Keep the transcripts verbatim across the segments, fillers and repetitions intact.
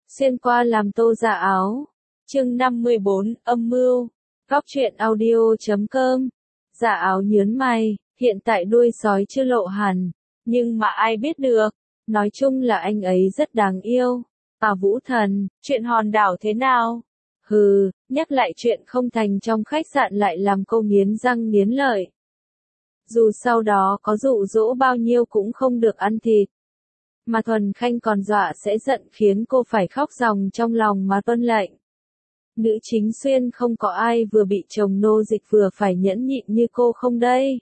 Xuyên qua làm tô dạ áo. Chương năm mươi bốn, âm mưu. Góc truyện audio chấm com. Dạ áo nhớn mày, hiện tại đuôi sói chưa lộ hẳn, nhưng mà ai biết được, nói chung là anh ấy rất đáng yêu. À Vũ Thần, chuyện hòn đảo thế nào? Hừ, nhắc lại chuyện không thành trong khách sạn lại làm cô nghiến răng nghiến lợi. Dù sau đó có dụ dỗ bao nhiêu cũng không được ăn thịt. Mà Thuần Khanh còn dọa sẽ giận khiến cô phải khóc ròng trong lòng mà tuân lệnh. Nữ chính xuyên không có ai vừa bị chồng nô dịch vừa phải nhẫn nhịn như cô không đây.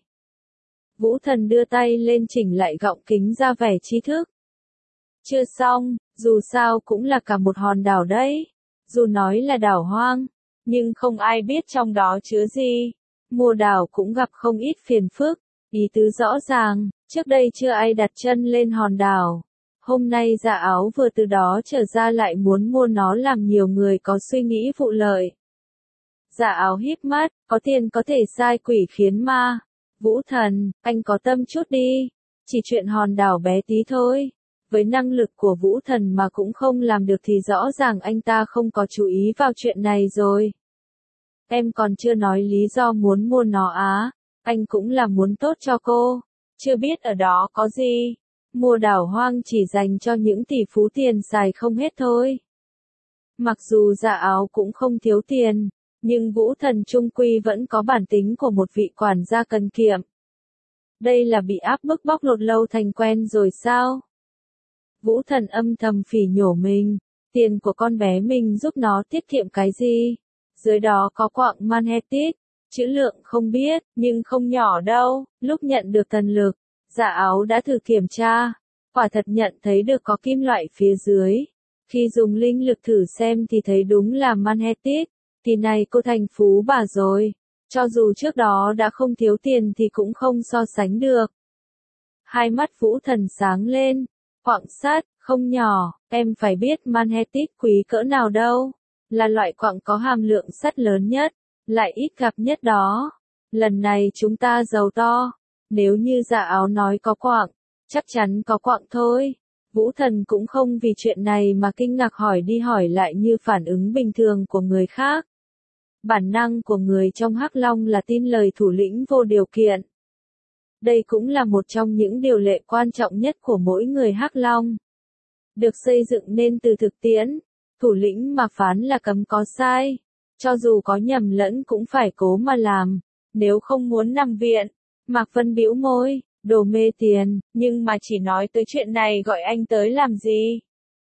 Vũ Thần đưa tay lên chỉnh lại gọng kính ra vẻ trí thức. Chưa xong, dù sao cũng là cả một hòn đảo đấy. Dù nói là đảo hoang, nhưng không ai biết trong đó chứa gì. Mua đảo cũng gặp không ít phiền phức. Ý tứ rõ ràng, trước đây chưa ai đặt chân lên hòn đảo. Hôm nay Dạ Áo vừa từ đó trở ra lại muốn mua nó làm nhiều người có suy nghĩ vụ lợi. Dạ Áo híp mắt, có tiền có thể sai quỷ khiến ma. Vũ Thần, anh có tâm chút đi. Chỉ chuyện hòn đảo bé tí thôi. Với năng lực của Vũ Thần mà cũng không làm được thì rõ ràng anh ta không có chú ý vào chuyện này rồi. Em còn chưa nói lý do muốn mua nó á. Anh cũng là muốn tốt cho cô. Chưa biết ở đó có gì. Mua đảo hoang chỉ dành cho những tỷ phú tiền xài không hết thôi. Mặc dù Dạ Áo cũng không thiếu tiền, nhưng Vũ Thần trung quy vẫn có bản tính của một vị quản gia cần kiệm. Đây là bị áp bức bóc lột lâu thành quen rồi sao? Vũ Thần âm thầm phỉ nhổ mình, tiền của con bé mình giúp nó tiết kiệm cái gì? Dưới đó có quặng Manhetit, chữ lượng không biết, nhưng không nhỏ đâu. Lúc nhận được thần lực, Dạ Áo đã thử kiểm tra, quả thật nhận thấy được có kim loại phía dưới. Khi dùng linh lực thử xem thì thấy đúng là Manhetit, thì này cô thành phú bà rồi. Cho dù trước đó đã không thiếu tiền thì cũng không so sánh được. Hai mắt Vũ Thần sáng lên, quặng sắt, không nhỏ, em phải biết Manhetit quý cỡ nào đâu. Là loại quặng có hàm lượng sắt lớn nhất, lại ít gặp nhất đó. Lần này chúng ta giàu to. Nếu như Dạ Áo nói có quặng, chắc chắn có quặng thôi. Vũ Thần cũng không vì chuyện này mà kinh ngạc hỏi đi hỏi lại như phản ứng bình thường của người khác. Bản năng của người trong Hắc Long là tin lời thủ lĩnh vô điều kiện. Đây cũng là một trong những điều lệ quan trọng nhất của mỗi người Hắc Long. Được xây dựng nên từ thực tiễn, thủ lĩnh mà phán là cấm có sai. Cho dù có nhầm lẫn cũng phải cố mà làm, nếu không muốn nằm viện. Mạc Vân bĩu môi, đồ mê tiền, nhưng mà chỉ nói tới chuyện này gọi anh tới làm gì?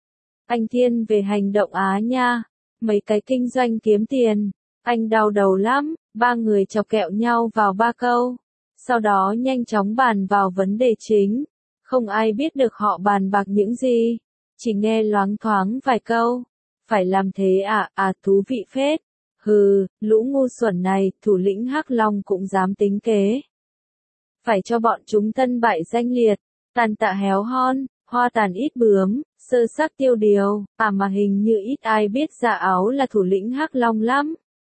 Anh thiên về hành động á nha, mấy cái kinh doanh kiếm tiền, anh đau đầu lắm. Ba người chọc kẹo nhau vào ba câu, sau đó nhanh chóng bàn vào vấn đề chính. Không ai biết được họ bàn bạc những gì, chỉ nghe loáng thoáng vài câu. Phải làm thế à, à thú vị phết. Hừ, lũ ngu xuẩn này, thủ lĩnh Hắc Long cũng dám tính kế. Phải cho bọn chúng thân bại danh liệt, tàn tạ héo hon, hoa tàn ít bướm, sơ xác tiêu điều, à mà hình như ít ai biết Dạ Áo là thủ lĩnh Hắc Long lắm.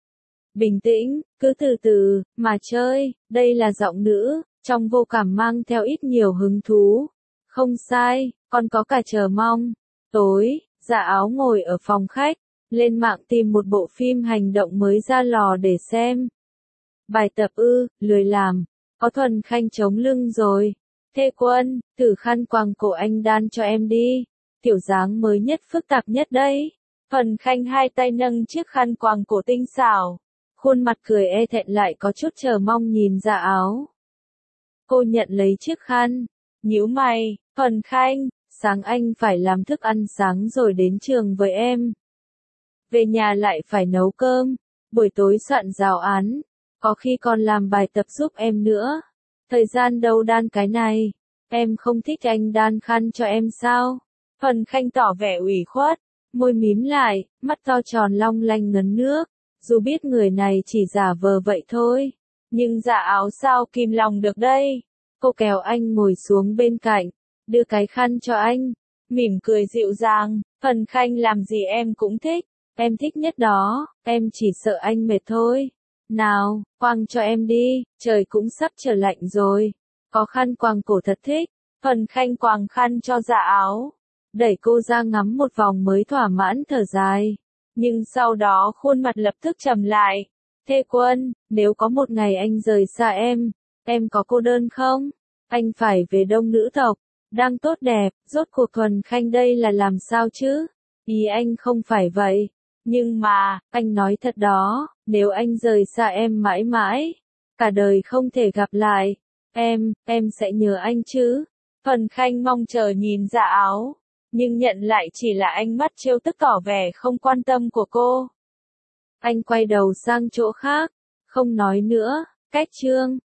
Bình tĩnh, cứ từ từ, mà chơi, đây là giọng nữ, trong vô cảm mang theo ít nhiều hứng thú. Không sai, còn có cả chờ mong. Tối, Dạ Áo ngồi ở phòng khách, lên mạng tìm một bộ phim hành động mới ra lò để xem. Bài tập ư, lười làm. Có Thuần Khanh chống lưng rồi. Thê Quân, thử khăn quàng cổ anh đan cho em đi. Kiểu dáng mới nhất phức tạp nhất đấy. Thuần Khanh hai tay nâng chiếc khăn quàng cổ tinh xảo. Khuôn mặt cười e thẹn lại có chút chờ mong nhìn Dạ Áo. Cô nhận lấy chiếc khăn. Nhíu mày, Thuần Khanh, sáng anh phải làm thức ăn sáng rồi đến trường với em. Về nhà lại phải nấu cơm. Buổi tối soạn giáo án. Có khi còn làm bài tập giúp em nữa. Thời gian đâu đan cái này. Em không thích anh đan khăn cho em sao? Thuần Khanh tỏ vẻ ủy khuất. Môi mím lại, mắt to tròn long lanh ngấn nước. Dù biết người này chỉ giả vờ vậy thôi. Nhưng Dạ Áo sao kìm lòng được đây. Cô kéo anh ngồi xuống bên cạnh. Đưa cái khăn cho anh. Mỉm cười dịu dàng. Thuần Khanh làm gì em cũng thích. Em thích nhất đó. Em chỉ sợ anh mệt thôi. Nào, quàng cho em đi, trời cũng sắp trở lạnh rồi. Có khăn quàng cổ thật thích. Thuần Khanh quàng khăn cho Dạ Áo. đẩy cô ra ngắm một vòng mới thỏa mãn thở dài. Nhưng sau đó khuôn mặt lập tức trầm lại. Thê Quân, nếu có một ngày anh rời xa em, em có cô đơn không? Anh phải về Đông nữ tộc, đang tốt đẹp, rốt cuộc Thuần Khanh đây là làm sao chứ? Ý anh không phải vậy. Nhưng mà, anh nói thật đó, nếu anh rời xa em mãi mãi, cả đời không thể gặp lại, em, em sẽ nhớ anh chứ? Thuần Khanh mong chờ nhìn Dạ Áo, nhưng nhận lại chỉ là ánh mắt trêu tức tỏ vẻ không quan tâm của cô. Anh quay đầu sang chỗ khác, không nói nữa, cách chương.